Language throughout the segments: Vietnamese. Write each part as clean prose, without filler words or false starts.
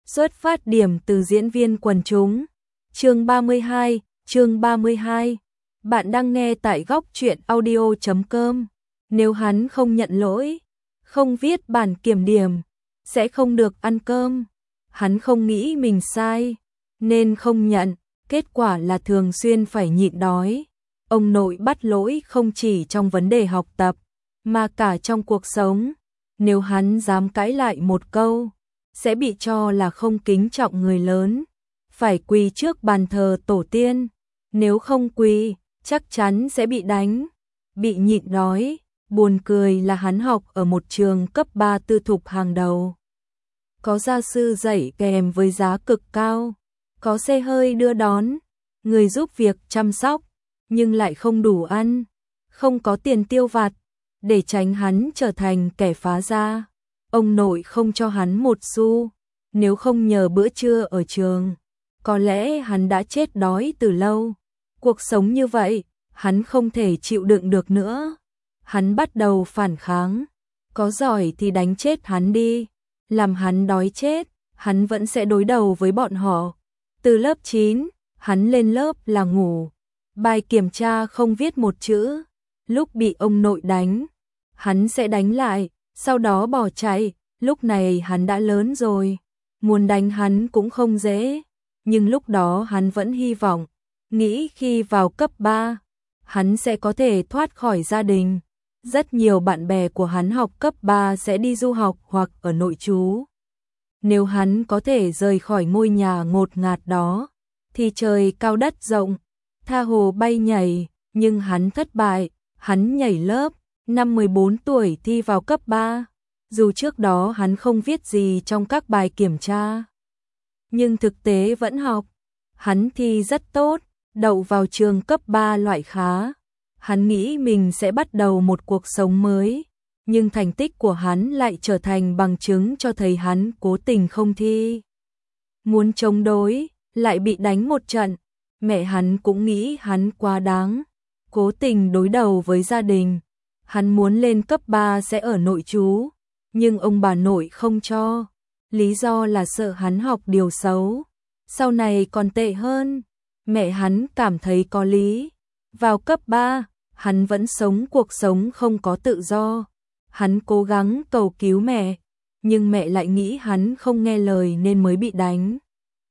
Xuất phát điểm từ diễn viên quần chúng. Chương 32, chương 32. Bạn đang nghe tại góc truyện audio.com. Nếu hắn không nhận lỗi, không viết bản kiểm điểm, sẽ không được ăn cơm. Hắn không nghĩ mình sai, nên không nhận, kết quả là thường xuyên phải nhịn đói. Ông nội bắt lỗi không chỉ trong vấn đề học tập, mà cả trong cuộc sống. Nếu hắn dám cãi lại một câu, sẽ bị cho là không kính trọng người lớn, phải quỳ trước bàn thờ tổ tiên. Nếu không quỳ, chắc chắn sẽ bị đánh, bị nhịn đói. Buồn cười là hắn học ở một trường cấp 3 tư thục hàng đầu. Có gia sư dạy kèm với giá cực cao, có xe hơi đưa đón, người giúp việc chăm sóc, nhưng lại không đủ ăn, không có tiền tiêu vặt. Để tránh hắn trở thành kẻ phá gia, ông nội không cho hắn một xu. Nếu không nhờ bữa trưa ở trường, có lẽ hắn đã chết đói từ lâu. Cuộc sống như vậy, hắn không thể chịu đựng được nữa. Hắn bắt đầu phản kháng. Có giỏi thì đánh chết hắn đi, làm hắn đói chết, hắn vẫn sẽ đối đầu với bọn họ. Từ lớp 9, hắn lên lớp là ngủ, bài kiểm tra không viết một chữ. Lúc bị ông nội đánh, hắn sẽ đánh lại, sau đó bỏ chạy. Lúc này hắn đã lớn rồi, muốn đánh hắn cũng không dễ. Nhưng lúc đó hắn vẫn hy vọng, nghĩ khi vào cấp 3, hắn sẽ có thể thoát khỏi gia đình. Rất nhiều bạn bè của hắn học cấp 3 sẽ đi du học hoặc ở nội trú. Nếu hắn có thể rời khỏi ngôi nhà ngột ngạt đó, thì trời cao đất rộng, tha hồ bay nhảy. Nhưng hắn thất bại, hắn nhảy lớp, năm 14 tuổi thi vào cấp 3. Dù trước đó hắn không viết gì trong các bài kiểm tra, nhưng thực tế vẫn học. Hắn thi rất tốt, đậu vào trường cấp 3 loại khá. Hắn nghĩ mình sẽ bắt đầu một cuộc sống mới, nhưng thành tích của hắn lại trở thành bằng chứng cho thấy hắn cố tình không thi. Muốn chống đối, lại bị đánh một trận. Mẹ hắn cũng nghĩ hắn quá đáng, cố tình đối đầu với gia đình. Hắn muốn lên cấp 3 sẽ ở nội trú, nhưng ông bà nội không cho. Lý do là sợ hắn học điều xấu, sau này còn tệ hơn. Mẹ hắn cảm thấy có lý. Vào cấp 3, hắn vẫn sống cuộc sống không có tự do. Hắn cố gắng cầu cứu mẹ, nhưng mẹ lại nghĩ hắn không nghe lời nên mới bị đánh.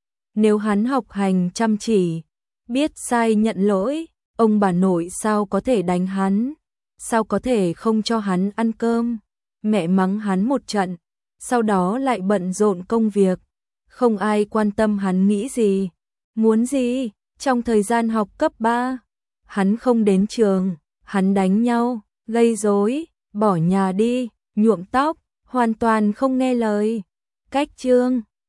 Nếu hắn học hành chăm chỉ, biết sai nhận lỗi, ông bà nội sao có thể đánh hắn, sao có thể không cho hắn ăn cơm. Mẹ mắng hắn một trận, sau đó lại bận rộn công việc, không ai quan tâm hắn nghĩ gì, muốn gì. Trong thời gian học cấp 3, hắn không đến trường, hắn đánh nhau, gây rối, bỏ nhà đi, nhuộm tóc, hoàn toàn không nghe lời. Cách chương